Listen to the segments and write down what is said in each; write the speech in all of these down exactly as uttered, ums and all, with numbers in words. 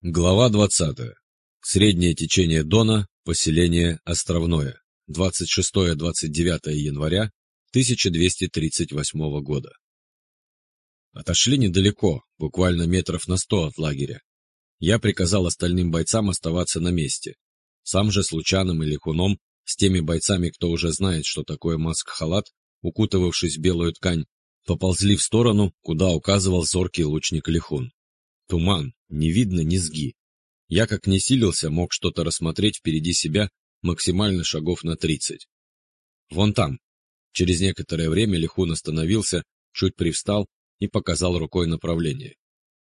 Глава двадцатая. Среднее течение Дона, поселение Островное. двадцать шестое — двадцать девятое января тысяча двести тридцать восьмого года. Отошли недалеко, буквально метров на сто от лагеря. Я приказал остальным бойцам оставаться на месте. Сам же с Лучаном и Лихуном, с теми бойцами, кто уже знает, что такое маск-халат, укутывавшись в белую ткань, поползли в сторону, куда указывал зоркий лучник Лихун. Туман, не видно низги. Я, как не силился, мог что-то рассмотреть впереди себя максимально шагов на тридцать. Вон там. Через некоторое время Лихун остановился, чуть привстал и показал рукой направление.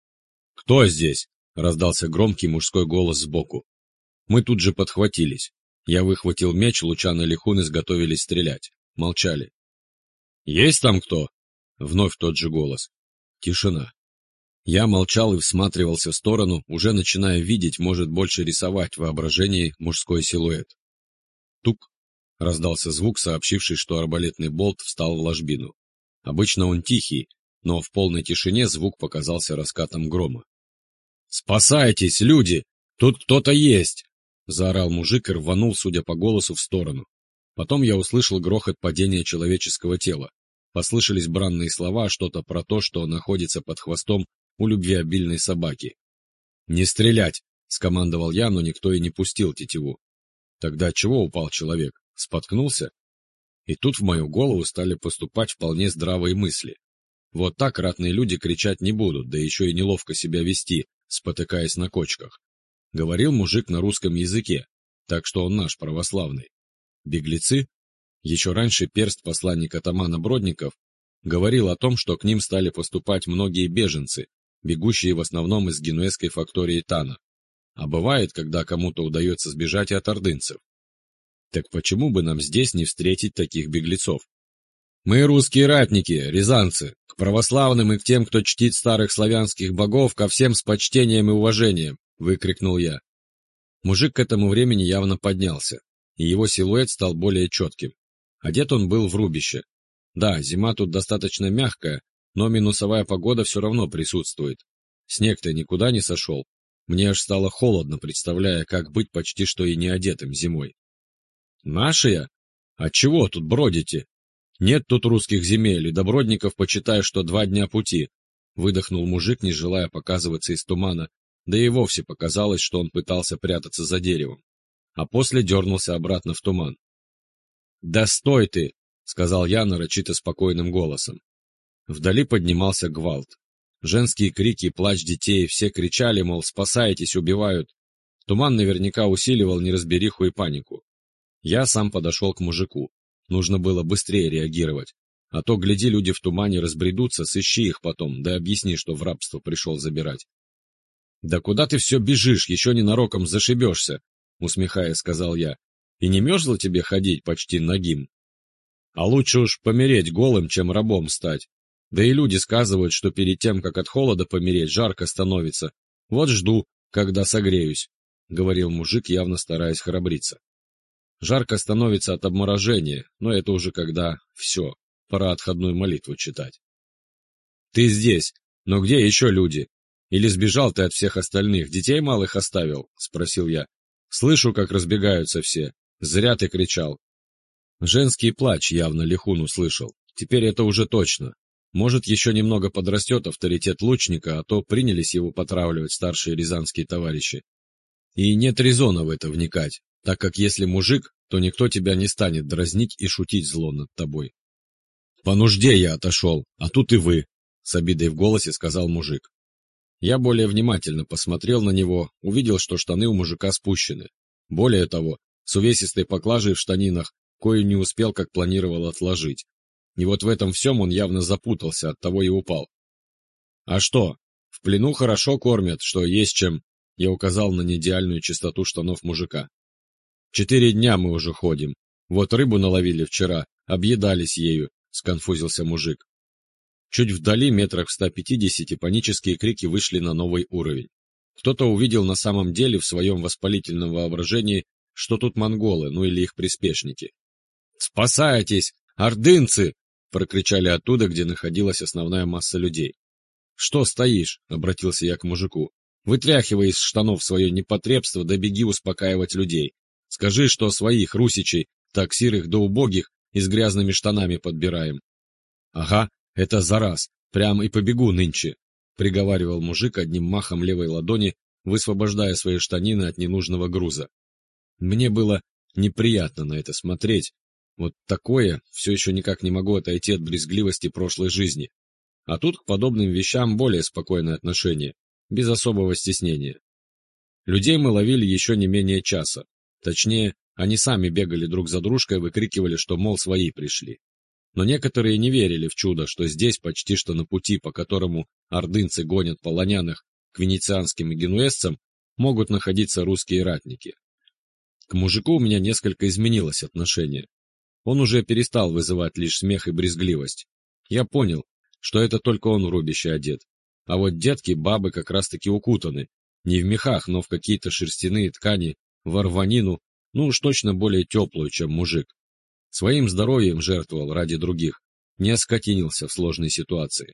«Кто здесь?» — раздался громкий мужской голос сбоку. Мы тут же подхватились. Я выхватил меч, Лучан и Лихун изготовились стрелять. Молчали. «Есть там кто?» — вновь тот же голос. Тишина. Я молчал и всматривался в сторону, уже начиная видеть, может, больше рисовать в воображении мужской силуэт. Тук! Раздался звук, сообщивший, что арбалетный болт встал в ложбину. Обычно он тихий, но в полной тишине звук показался раскатом грома. «Спасайтесь, люди! Тут кто-то есть!» — заорал мужик и рванул, судя по голосу, в сторону. Потом я услышал грохот падения человеческого тела. Послышались бранные слова, что-то про то, что находится под хвостом у любвеобильной собаки. «Не стрелять!» — скомандовал я, но никто и не пустил тетиву. Тогда чего упал человек? Споткнулся? И тут в мою голову стали поступать вполне здравые мысли. Вот так ратные люди кричать не будут, да еще и неловко себя вести, спотыкаясь на кочках. Говорил мужик на русском языке, так что он наш, православный. Беглецы? Еще раньше перст посланник атамана Бродников говорил о том, что к ним стали поступать многие беженцы, бегущие в основном из генуэзской фактории Тана. А бывает, когда кому-то удается сбежать и от ордынцев. Так почему бы нам здесь не встретить таких беглецов? Мы, русские ратники, рязанцы, к православным и к тем, кто чтит старых славянских богов, ко всем с почтением и уважением, выкрикнул я. Мужик к этому времени явно поднялся, и его силуэт стал более четким. Одет он был в рубище. Да, зима тут достаточно мягкая, но минусовая погода все равно присутствует. Снег-то никуда не сошел. Мне аж стало холодно, представляя, как быть почти что и не одетым зимой. «Наши я? А чего тут бродите? Нет тут русских земель, и до Бродников почитай, что два дня пути», — выдохнул мужик, не желая показываться из тумана, да и вовсе показалось, что он пытался прятаться за деревом. А после дернулся обратно в туман. «Да стой ты!» — сказал я нарочито спокойным голосом. Вдали поднимался гвалт. Женские крики, плач детей, все кричали, мол, спасайтесь, убивают. Туман наверняка усиливал неразбериху и панику. Я сам подошел к мужику. Нужно было быстрее реагировать. А то, гляди, люди в тумане разбредутся, сыщи их потом, да объясни, что в рабство пришел забирать. «Да куда ты все бежишь, еще ненароком зашибешься», — усмехаясь, сказал я. «И не мерзло тебе ходить почти нагим? А лучше уж помереть голым, чем рабом стать. Да и люди сказывают, что перед тем, как от холода помереть, жарко становится. Вот жду, когда согреюсь», — говорил мужик, явно стараясь храбриться. Жарко становится от обморожения, но это уже когда все, пора отходную молитву читать. «Ты здесь, но где еще люди? Или сбежал ты от всех остальных, детей малых оставил?» — спросил я. «Слышу, как разбегаются все. Зря ты кричал». Женский плач явно Лихун услышал. Теперь это уже точно. Может, еще немного подрастет авторитет лучника, а то принялись его потравливать старшие рязанские товарищи. И нет резона в это вникать, так как если мужик, то никто тебя не станет дразнить и шутить зло над тобой. «По нужде я отошел, а тут и вы», — с обидой в голосе сказал мужик. Я более внимательно посмотрел на него, увидел, что штаны у мужика спущены. Более того, с увесистой поклажей в штанинах, кою не успел, как планировал, отложить. И вот в этом всем он явно запутался, оттого и упал. «А что, в плену хорошо кормят, что есть чем», — я указал на неидеальную чистоту штанов мужика. «Четыре дня мы уже ходим. Вот рыбу наловили вчера, объедались ею», — сконфузился мужик. Чуть вдали, метрах в ста пятидесяти, панические крики вышли на новый уровень. Кто-то увидел на самом деле в своем воспалительном воображении, что тут монголы, ну или их приспешники. «Спасайтесь! Ордынцы!» — прокричали оттуда, где находилась основная масса людей. «Что стоишь?» — обратился я к мужику. Вытряхивай из штанов свое непотребство, да беги успокаивать людей. Скажи, что своих, русичей, так сирых да убогих, и с грязными штанами подбираем. — Ага, это за раз, прям и побегу нынче, — приговаривал мужик одним махом левой ладони, высвобождая свои штанины от ненужного груза. Мне было неприятно на это смотреть. Вот такое, все еще никак не могу отойти от брезгливости прошлой жизни. А тут к подобным вещам более спокойное отношение, без особого стеснения. Людей мы ловили еще не менее часа. Точнее, они сами бегали друг за дружкой, выкрикивали, что, мол, свои пришли. Но некоторые не верили в чудо, что здесь, почти что на пути, по которому ордынцы гонят полоняных к венецианским и генуэзцам, могут находиться русские ратники. К мужику у меня несколько изменилось отношение. Он уже перестал вызывать лишь смех и брезгливость. Я понял, что это только он в рубище одет. А вот детки, бабы как раз-таки укутаны. Не в мехах, но в какие-то шерстяные ткани, в рванину, ну уж точно более теплую, чем мужик. Своим здоровьем жертвовал ради других, не оскотинился в сложной ситуации.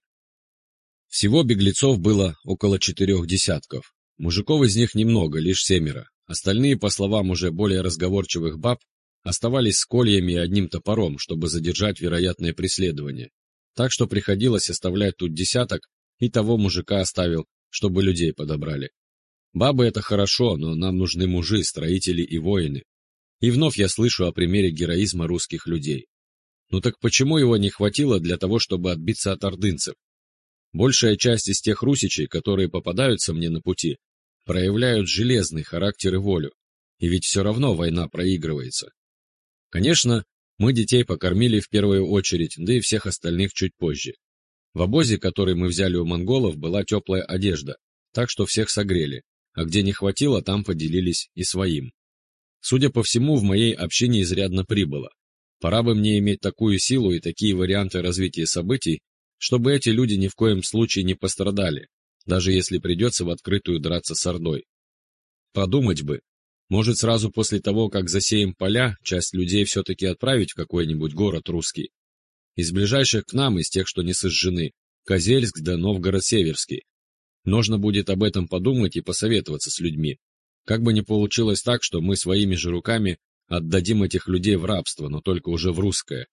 Всего беглецов было около четырех десятков. Мужиков из них немного, лишь семеро. Остальные, по словам уже более разговорчивых баб, оставались с кольями и одним топором, чтобы задержать вероятное преследование. Так что приходилось оставлять тут десяток, и того мужика оставил, чтобы людей подобрали. Бабы — это хорошо, но нам нужны мужи, строители и воины. И вновь я слышу о примере героизма русских людей. Ну так почему его не хватило для того, чтобы отбиться от ордынцев? Большая часть из тех русичей, которые попадаются мне на пути, проявляют железный характер и волю. И ведь все равно война проигрывается. Конечно, мы детей покормили в первую очередь, да и всех остальных чуть позже. В обозе, который мы взяли у монголов, была теплая одежда, так что всех согрели, а где не хватило, там поделились и своим. Судя по всему, в моей общине изрядно прибыло. Пора бы мне иметь такую силу и такие варианты развития событий, чтобы эти люди ни в коем случае не пострадали, даже если придется в открытую драться с ордой. Подумать бы, может сразу после того, как засеем поля, часть людей все-таки отправить в какой-нибудь город русский. Из ближайших к нам, из тех, что не сожжены, Козельск да Новгород-Северский. Нужно будет об этом подумать и посоветоваться с людьми. Как бы ни получилось так, что мы своими же руками отдадим этих людей в рабство, но только уже в русское.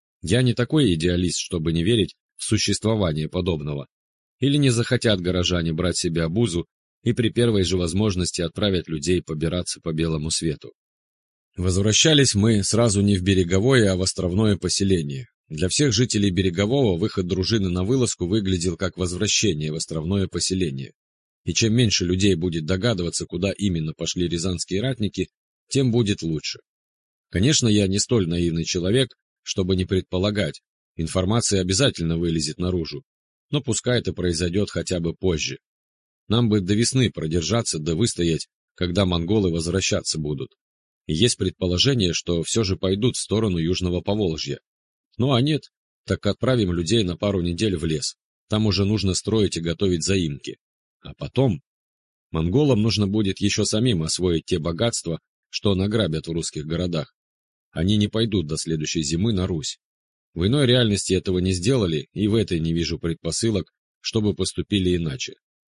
Я не такой идеалист, чтобы не верить в существование подобного. Или не захотят горожане брать себе обузу и при первой же возможности отправят людей побираться по белому свету. Возвращались мы сразу не в береговое, а в островное поселение. Для всех жителей Берегового выход дружины на вылазку выглядел как возвращение в островное поселение. И чем меньше людей будет догадываться, куда именно пошли рязанские ратники, тем будет лучше. Конечно, я не столь наивный человек, чтобы не предполагать, информация обязательно вылезет наружу, но пускай это произойдет хотя бы позже. Нам бы до весны продержаться да выстоять, когда монголы возвращаться будут. И есть предположение, что все же пойдут в сторону Южного Поволжья. Ну а нет, так отправим людей на пару недель в лес. Там уже нужно строить и готовить заимки. А потом монголам нужно будет еще самим освоить те богатства, что награбят в русских городах. Они не пойдут до следующей зимы на Русь. В иной реальности этого не сделали, и в этой не вижу предпосылок, чтобы поступили иначе.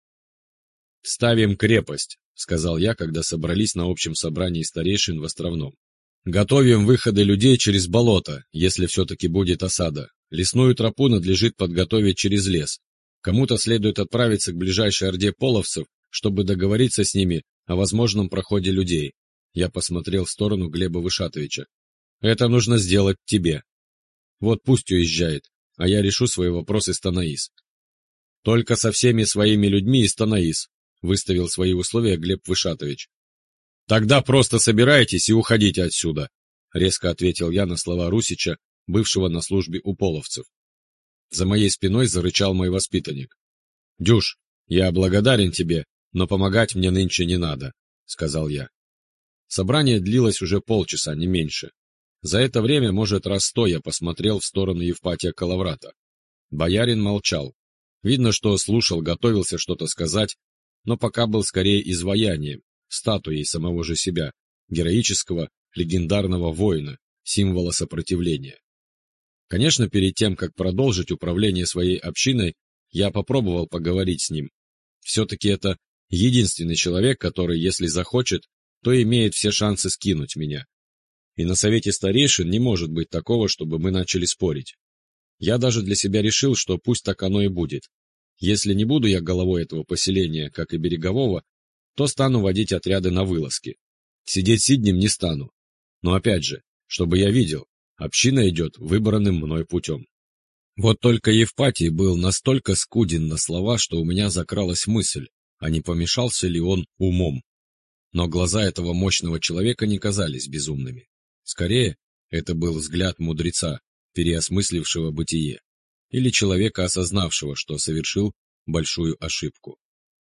«Ставим крепость», — сказал я, когда собрались на общем собрании старейшин в Островном. «Готовим выходы людей через болото, если все-таки будет осада. Лесную тропу надлежит подготовить через лес. Кому-то следует отправиться к ближайшей орде половцев, чтобы договориться с ними о возможном проходе людей». Я посмотрел в сторону Глеба Вышатовича. «Это нужно сделать тебе. Вот пусть уезжает, а я решу свои вопросы с Танаис». «Только со всеми своими людьми из Танаис», — выставил свои условия Глеб Вышатович. «Тогда просто собирайтесь и уходите отсюда», — резко ответил я на слова Русича, бывшего на службе у половцев. За моей спиной зарычал мой воспитанник. «Дюш, я благодарен тебе, но помогать мне нынче не надо», — сказал я. Собрание длилось уже полчаса, не меньше. За это время, может, раз сто я посмотрел в сторону Евпатия Калаврата. Боярин молчал. Видно, что слушал, готовился что-то сказать, но пока был скорее изваянием, статуей самого же себя, героического, легендарного воина, символа сопротивления. Конечно, перед тем, как продолжить управление своей общиной, я попробовал поговорить с ним. Все-таки это Единственный человек, который, если захочет, то имеет все шансы скинуть меня. И на совете старейшин не может быть такого, чтобы мы начали спорить. Я даже для себя решил, что пусть так оно и будет. Если не буду я головой этого поселения, как и берегового, то стану водить отряды на вылазки. Сидеть сиднем не стану. Но опять же, чтобы я видел, община идет выбранным мной путем. Вот только Евпатий был настолько скуден на слова, что у меня закралась мысль, а не помешался ли он умом. Но глаза этого мощного человека не казались безумными. Скорее, это был взгляд мудреца, переосмыслившего бытие, или человека, осознавшего, что совершил большую ошибку.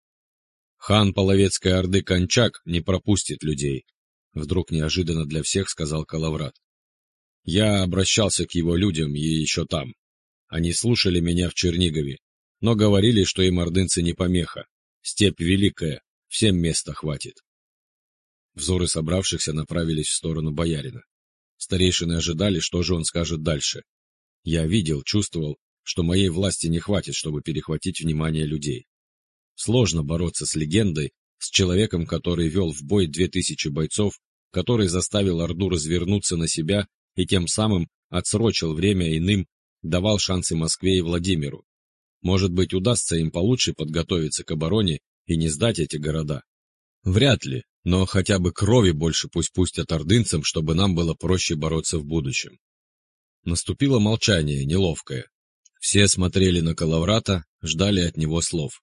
Хан Половецкой Орды Кончак не пропустит людей, вдруг неожиданно для всех сказал Калаврат. Я обращался к его людям и еще там. Они слушали меня в Чернигове, но говорили, что им ордынцы не помеха. Степь великая, всем места хватит. Взоры собравшихся направились в сторону боярина. Старейшины ожидали, что же он скажет дальше. Я видел, чувствовал, что моей власти не хватит, чтобы перехватить внимание людей. Сложно бороться с легендой, с человеком, который вел в бой две тысячи бойцов, который заставил Орду развернуться на себя и тем самым отсрочил время иным, давал шансы Москве и Владимиру. Может быть, удастся им получше подготовиться к обороне и не сдать эти города? Вряд ли, но хотя бы крови больше пусть пустят ордынцам, чтобы нам было проще бороться в будущем. Наступило молчание, неловкое. Все смотрели на Калаврата, ждали от него слов.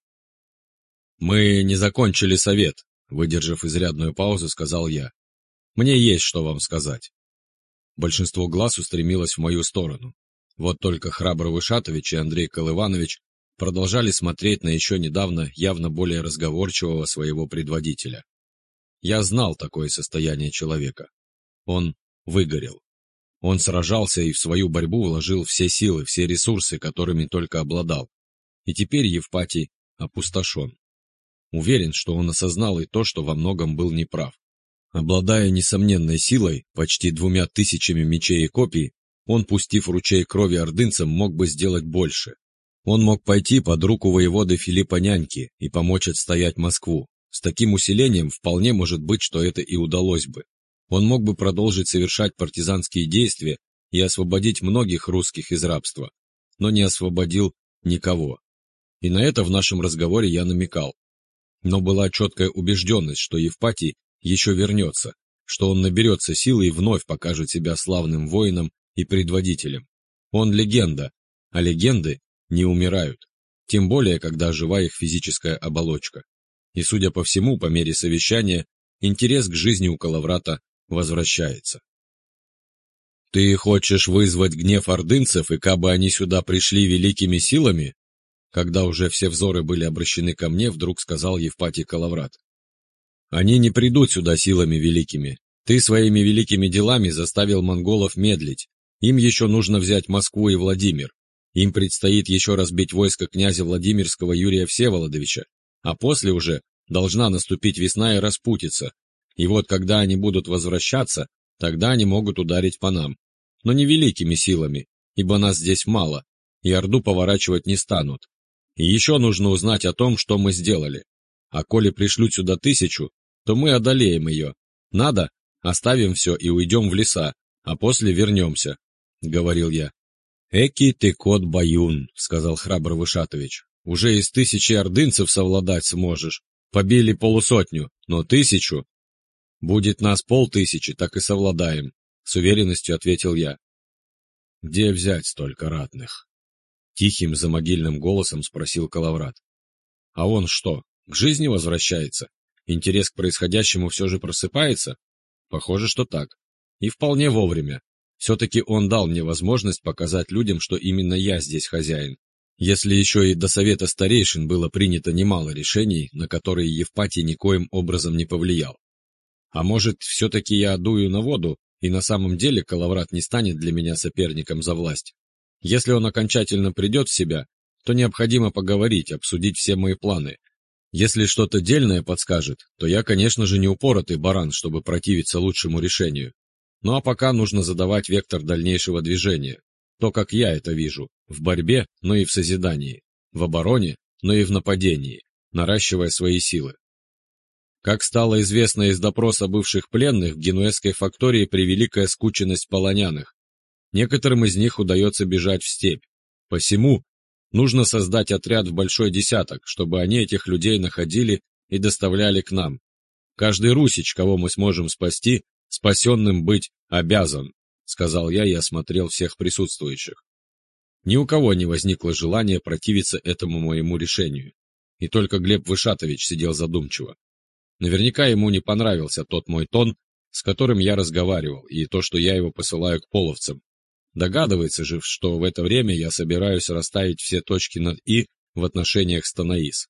«Мы не закончили совет», — выдержав изрядную паузу, сказал я. «Мне есть что вам сказать». Большинство глаз устремилось в мою сторону. Вот только Храбрый Вышатович и Андрей Колыванович продолжали смотреть на еще недавно явно более разговорчивого своего предводителя. Я знал такое состояние человека. Он выгорел. Он сражался и в свою борьбу вложил все силы, все ресурсы, которыми только обладал. И теперь Евпатий опустошен. Уверен, что он осознал и то, что во многом был неправ. Обладая несомненной силой, почти двумя тысячами мечей и копий, он, пустив ручей крови ордынцам, мог бы сделать больше. Он мог пойти под руку воеводы Филиппа Няньки и помочь отстоять Москву. С таким усилением вполне может быть, что это и удалось бы. Он мог бы продолжить совершать партизанские действия и освободить многих русских из рабства, но не освободил никого. И на это в нашем разговоре я намекал. Но была четкая убежденность, что Евпатий еще вернется, что он наберется силы и вновь покажет себя славным воином и предводителем. Он легенда, а легенды не умирают, тем более, когда жива их физическая оболочка. И, судя по всему, по мере совещания, интерес к жизни у Калаврата возвращается. «Ты хочешь вызвать гнев ордынцев, и кабы они сюда пришли великими силами?» Когда уже все взоры были обращены ко мне, вдруг сказал Евпатий Калаврат. «Они не придут сюда силами великими. Ты своими великими делами заставил монголов медлить. Им еще нужно взять Москву и Владимир. Им предстоит еще разбить войско князя Владимирского Юрия Всеволодовича, а после уже должна наступить весна и распутиться. И вот когда они будут возвращаться, тогда они могут ударить по нам. Но не великими силами, ибо нас здесь мало, и Орду поворачивать не станут. И еще нужно узнать о том, что мы сделали. А коли пришлют сюда тысячу, то мы одолеем ее. Надо, оставим все и уйдем в леса, а после вернемся», — говорил я. «Эки ты кот Баюн», — сказал Храбрый Вышатович. «Уже из тысячи ордынцев совладать сможешь. Побили полусотню, но тысячу...» «Будет нас полтысячи, так и совладаем», — с уверенностью ответил я. «Где взять столько ратных?» Тихим замогильным голосом спросил Калаврат. «А он что, к жизни возвращается? Интерес к происходящему все же просыпается?» «Похоже, что так. И вполне вовремя. Все-таки он дал мне возможность показать людям, что именно я здесь хозяин. Если еще и до совета старейшин было принято немало решений, на которые Евпатий никоим образом не повлиял. А может, все-таки я дую на воду, и на самом деле Калаврат не станет для меня соперником за власть? Если он окончательно придет в себя, то необходимо поговорить, обсудить все мои планы. Если что-то дельное подскажет, то я, конечно же, не упоротый баран, чтобы противиться лучшему решению. Ну а пока нужно задавать вектор дальнейшего движения. То, как я это вижу, в борьбе, но и в созидании, в обороне, но и в нападении, наращивая свои силы. Как стало известно из допроса бывших пленных, в генуэзской фактории превеликая скученность полоняных. Некоторым из них удается бежать в степь. Посему нужно создать отряд в большой десяток, чтобы они этих людей находили и доставляли к нам. Каждый русич, кого мы сможем спасти, спасенным быть обязан, сказал я и осмотрел всех присутствующих. Ни у кого не возникло желания противиться этому моему решению, и только Глеб Вышатович сидел задумчиво. Наверняка ему не понравился тот мой тон, с которым я разговаривал, и то, что я его посылаю к половцам. Догадывается же, что в это время я собираюсь расставить все точки над «и» в отношениях с Танаис.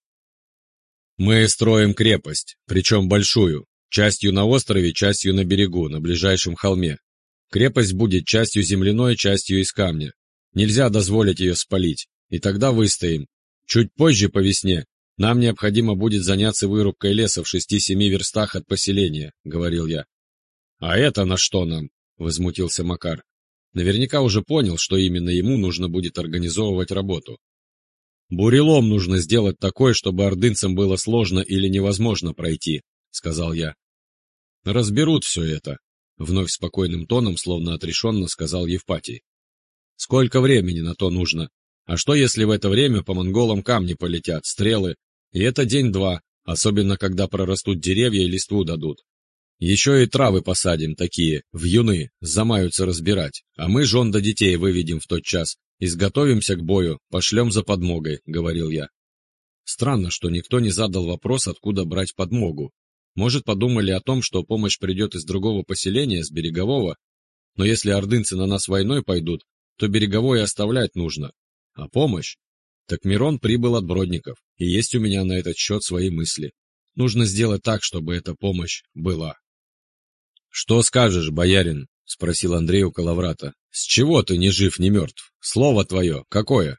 Мы строим крепость, причем большую, частью на острове, частью на берегу, на ближайшем холме. Крепость будет частью земляной, частью из камня. Нельзя дозволить ее спалить, и тогда выстоим. Чуть позже, по весне, нам необходимо будет заняться вырубкой леса в шести-семи верстах от поселения, — говорил я. — А это на что нам? — возмутился Макар. Наверняка уже понял, что именно ему нужно будет организовывать работу. «Бурелом нужно сделать такой, чтобы ордынцам было сложно или невозможно пройти», — сказал я. «Разберут все это», — вновь спокойным тоном, словно отрешенно сказал Евпатий. «Сколько времени на то нужно? А что, если в это время по монголам камни полетят, стрелы? И это день-два, особенно когда прорастут деревья и листву дадут. Еще и травы посадим такие, вьюны, замаются разбирать, а мы жен да детей выведем в тот час, изготовимся к бою, пошлем за подмогой», — говорил я. Странно, что никто не задал вопрос, откуда брать подмогу. Может, подумали о том, что помощь придет из другого поселения, с берегового? Но если ордынцы на нас войной пойдут, то береговое оставлять нужно. А помощь? Так Мирон прибыл от Бродников, и есть у меня на этот счет свои мысли. Нужно сделать так, чтобы эта помощь была. «Что скажешь, боярин?» — спросил Андрей у Калаврата. «С чего ты ни жив, ни мертв? Слово твое какое?»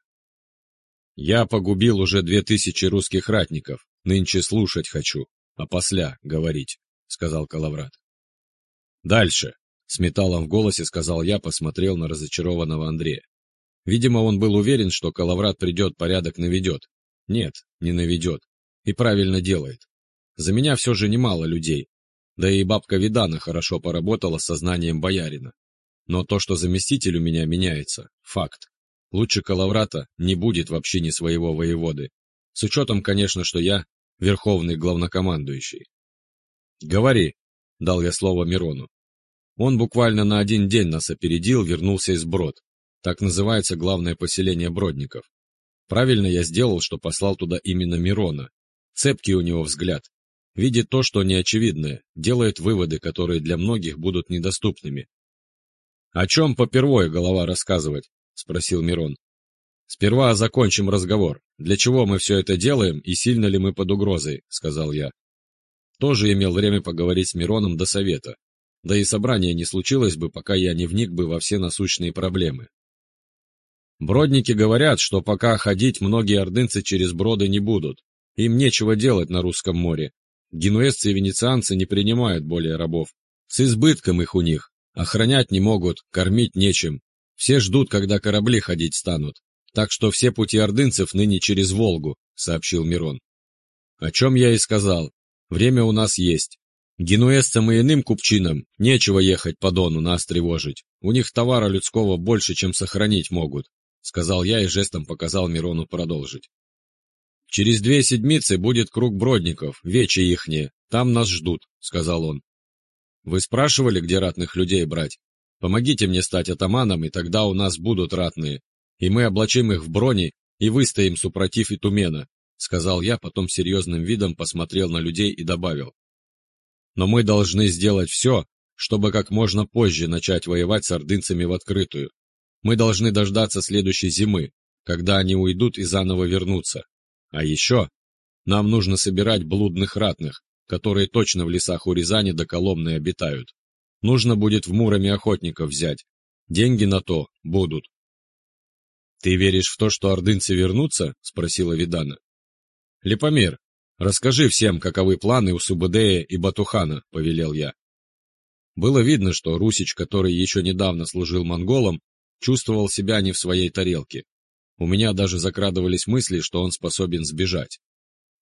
«Я погубил уже две тысячи русских ратников. Нынче слушать хочу, а после говорить», — сказал Калаврат. «Дальше», — с металлом в голосе сказал я, посмотрел на разочарованного Андрея. Видимо, он был уверен, что Калаврат придет, порядок наведет. Нет, не наведет. И правильно делает. За меня все же немало людей. Да и бабка Видана хорошо поработала с сознанием боярина. Но то, что заместитель у меня меняется, факт. Лучше Калаврата не будет вообще ни своего воеводы. С учетом, конечно, что я верховный главнокомандующий. «Говори», — дал я слово Мирону. Он буквально на один день нас опередил, вернулся из Брод. Так называется главное поселение Бродников. Правильно я сделал, что послал туда именно Мирона. Цепкий у него взгляд. Видит то, что неочевидное, делает выводы, которые для многих будут недоступными. «О чем попервой, голова, рассказывать?» — спросил Мирон. «Сперва закончим разговор. Для чего мы все это делаем и сильно ли мы под угрозой?» — сказал я. Тоже имел время поговорить с Мироном до совета. Да и собрание не случилось бы, пока я не вник бы во все насущные проблемы. Бродники говорят, что пока ходить многие ордынцы через броды не будут. Им нечего делать на русском море. Генуэзцы и венецианцы не принимают более рабов. С избытком их у них. Охранять не могут, кормить нечем. Все ждут, когда корабли ходить станут. Так что все пути ордынцев ныне через Волгу, сообщил Мирон. О чем я и сказал. Время у нас есть. Генуэзцам и иным купчинам нечего ехать по Дону нас тревожить. У них товара людского больше, чем сохранить могут, сказал я и жестом показал Мирону продолжить. «Через две седмицы будет круг бродников, вечи ихние, там нас ждут», — сказал он. «Вы спрашивали, где ратных людей брать? Помогите мне стать атаманом, и тогда у нас будут ратные, и мы облачим их в брони и выстоим супротив Итумена», — сказал я, потом серьезным видом посмотрел на людей и добавил. «Но мы должны сделать все, чтобы как можно позже начать воевать с ордынцами в открытую. Мы должны дождаться следующей зимы, когда они уйдут и заново вернутся. А еще нам нужно собирать блудных ратных, которые точно в лесах у Рязани до Коломны обитают. Нужно будет в Муроме охотников взять. Деньги на то будут». «Ты веришь в то, что ордынцы вернутся?» — спросила Видана. «Липомир, расскажи всем, каковы планы у Субэдэя и Батухана», — повелел я. Было видно, что русич, который еще недавно служил монголам, чувствовал себя не в своей тарелке. У меня даже закрадывались мысли, что он способен сбежать.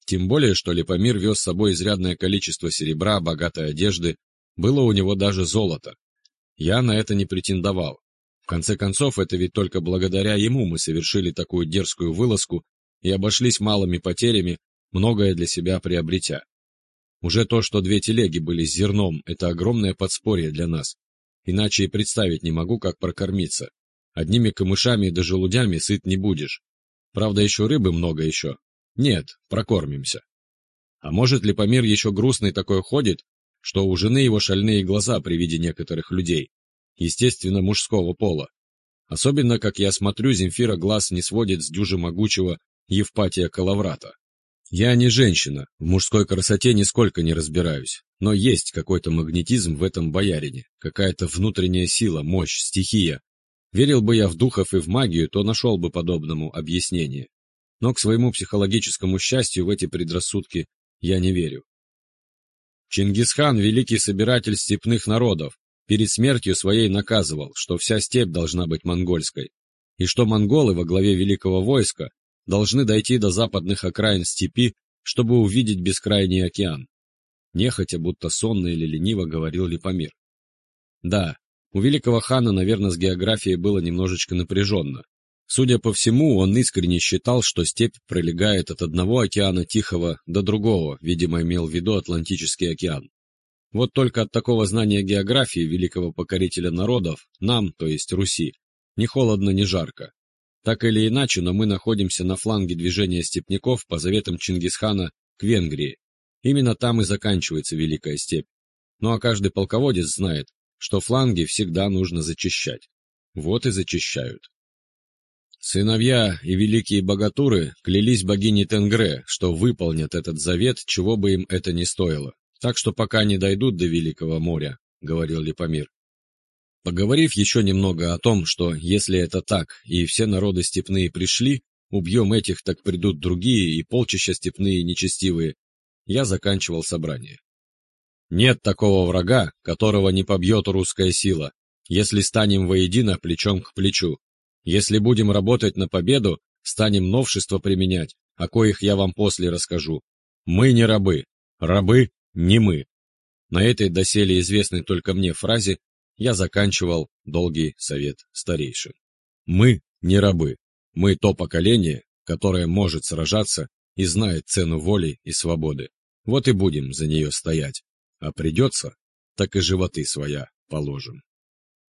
Тем более, что Липомир вез с собой изрядное количество серебра, богатой одежды, было у него даже золото. Я на это не претендовал. В конце концов, это ведь только благодаря ему мы совершили такую дерзкую вылазку и обошлись малыми потерями, многое для себя приобретя. Уже то, что две телеги были с зерном, это огромное подспорье для нас. Иначе и представить не могу, как прокормиться. Одними камышами да желудями сыт не будешь. Правда, еще рыбы много еще. Нет, прокормимся. А может, Липомир еще грустный такой ходит, что у жены его шальные глаза при виде некоторых людей, естественно, мужского пола. Особенно, как я смотрю, Земфира глаз не сводит с дюжи могучего Евпатия Калаврата. Я не женщина, в мужской красоте нисколько не разбираюсь, но есть какой-то магнетизм в этом боярине, какая-то внутренняя сила, мощь, стихия. Верил бы я в духов и в магию, то нашел бы подобному объяснение. Но к своему психологическому счастью в эти предрассудки я не верю. Чингисхан, великий собиратель степных народов, перед смертью своей наказывал, что вся степь должна быть монгольской, и что монголы во главе великого войска должны дойти до западных окраин степи, чтобы увидеть бескрайний океан. Нехотя, будто сонно или лениво говорил Липомир. Да, у великого хана, наверное, с географией было немножечко напряженно. Судя по всему, он искренне считал, что степь пролегает от одного океана Тихого до другого, видимо, имел в виду Атлантический океан. Вот только от такого знания географии великого покорителя народов нам, то есть Руси, ни холодно, ни жарко. Так или иначе, но мы находимся на фланге движения степняков по заветам Чингисхана к Венгрии. Именно там и заканчивается Великая степь. Ну а каждый полководец знает, что фланги всегда нужно зачищать. Вот и зачищают. Сыновья и великие богатуры клялись богине Тенгре, что выполнят этот завет, чего бы им это ни стоило. Так что пока не дойдут до Великого моря, — говорил Липомир. Поговорив еще немного о том, что если это так, и все народы степные пришли, убьем этих, так придут другие, и полчища степные нечестивые, я заканчивал собрание. Нет такого врага, которого не побьет русская сила, если станем воедино плечом к плечу. Если будем работать на победу, станем новшества применять, о коих я вам после расскажу. Мы не рабы, рабы не мы. На этой доселе известной только мне фразе я заканчивал долгий совет старейшин. Мы не рабы, мы то поколение, которое может сражаться и знает цену воли и свободы. Вот и будем за нее стоять, а придется, так и животы своя положим.